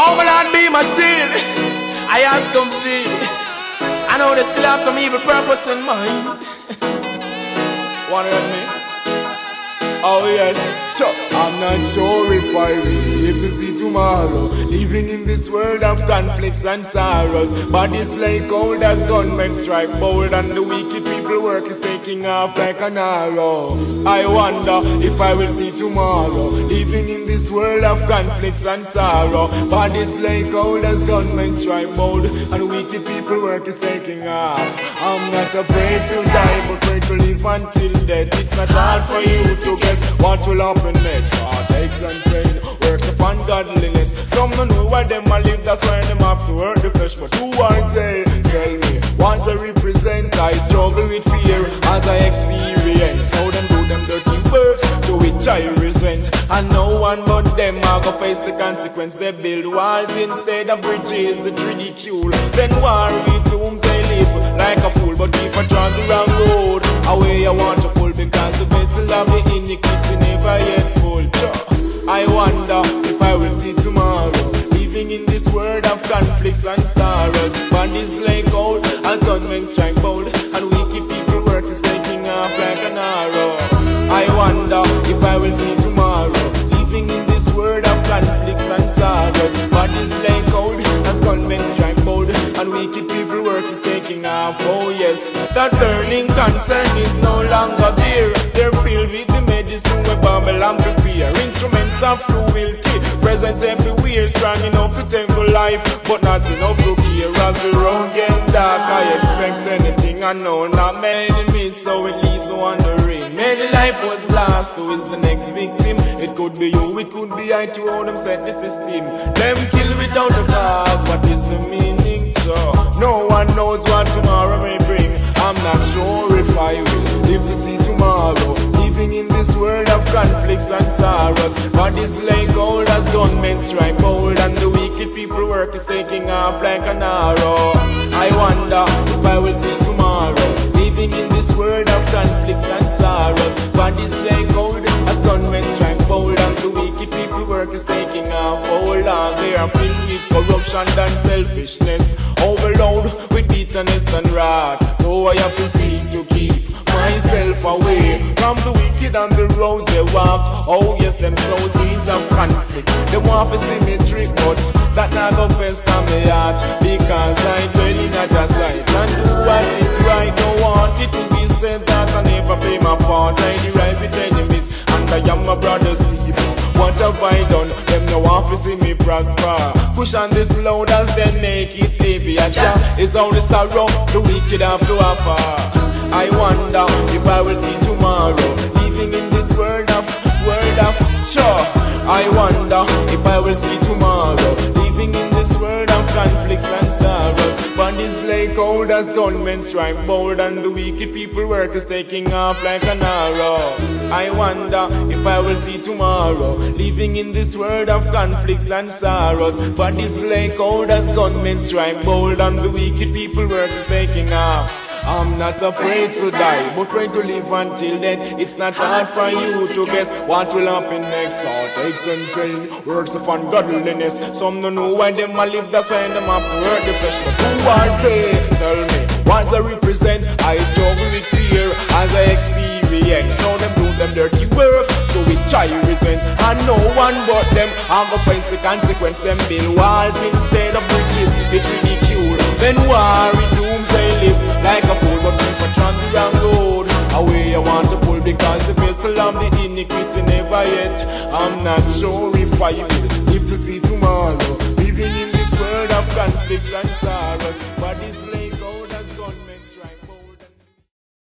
Oh, my Lord, be my shield. I ask him feed. I know they still have some evil purpose in mind. Wanna let me? Oh yes, I'm not sure if I will live to see tomorrow. Living in this world of conflicts and sorrows. Bodies like cold as gunmen strike bold, and the wicked people work is taking off like an arrow. I wonder if I will see tomorrow. Living in this world of conflicts and sorrow. Bodies like cold as gunmen strike bold, and the wicked people work is taking off. I'm not afraid to die, but afraid to live until death. It's not hard for you to guess what will happen next. Heartaches and pain, works upon godliness. Some don't know why them a live, that's why them have to hurt the flesh. But who are they? Tell me, what they represent? I struggle with fear as I experience how them do them dirty works, to which I resent. And no one but them are gonna face the consequence. They build walls instead of bridges, it's ridicule. Then war with whom they live like a fool, but keep on trying the wrong road. Away I want to pull, because the vessel of the iniquity never yet full. I wonder if I will see tomorrow. Living in this world of conflicts and sorrows. Bodies like gold and gunmen strike bold, and wicked people work is taking off like an arrow. I wonder if I will see tomorrow. Living in this world of conflicts and sorrows. Bodies like gold and gunmen strike bold, and wicked people work is taking off. Oh yes, that burning concern is no longer there. They're filled with the medicine where Babylon prepare. Instruments of cruelty, presence everywhere. Strong enough to take for life, but not enough to care. As the road gets dark, I expect anything. I know not many miss, so it leaves wondering. Many life was lost, who is the next victim? It could be you, it could be I, to how them set the system. Them kill without a cause, what is the meaning? So no one knows what tomorrow may bring. I'm not sure if I will live to see tomorrow. Living in this world of conflicts and sorrows. Bodies like gold as gunmen strike bold, and the wicked people work is taking off like an arrow. I wonder if I will see tomorrow. Living in this world of conflicts and sorrows. Bodies like gold as gunmen strike bold, and the wicked people work is taking off. Oh Lord, they are filled with corruption and selfishness, overload with bitterness and wrath. So I have to seek to keep myself away from the wicked on the road they walk. Oh yes, them sow seeds of conflict. They want to see me trick, but that not go first on my heart, because I dwell in a just sight and do what is right. Don't want it to be said that I never play my part. I derive with enemies, and I am my brother's keeper. What have I done? Them no want to see me prosper. Push on this load as they make it heavy. And it's only sorrow the wicked have to offer. I wonder if I will see tomorrow. Living in this world of I wonder if I will see tomorrow. Living in this world of conflicts and sorrows. Bodies like gold as gunmen strike bold, and the wicked people work is taking off like an arrow. I wonder if I will see tomorrow. Living in this world of conflicts and sorrows. Bodies like gold as gunmen strike bold, and the wicked people work is taking off. I'm not afraid to die, but afraid to live until then. It's not hard for you to guess what will happen next. Heartaches and pain, works of ungodliness. Some don't know why them a live, that's why them have to hurt the flesh. But who are they? Tell me, what I represent? I struggle with fear as I experience. So them do them dirty work, to which I resent. And no one but them I'm gonna face the consequence. Them build walls instead of bridges, it's ridicule. Then war in tombs they live like a fool, but people trying to wrong road. Away I want to pull, because the vessel of the iniquity never yet. I'm not sure if I will live to see tomorrow. Living in this world of conflicts and sorrows. Bodies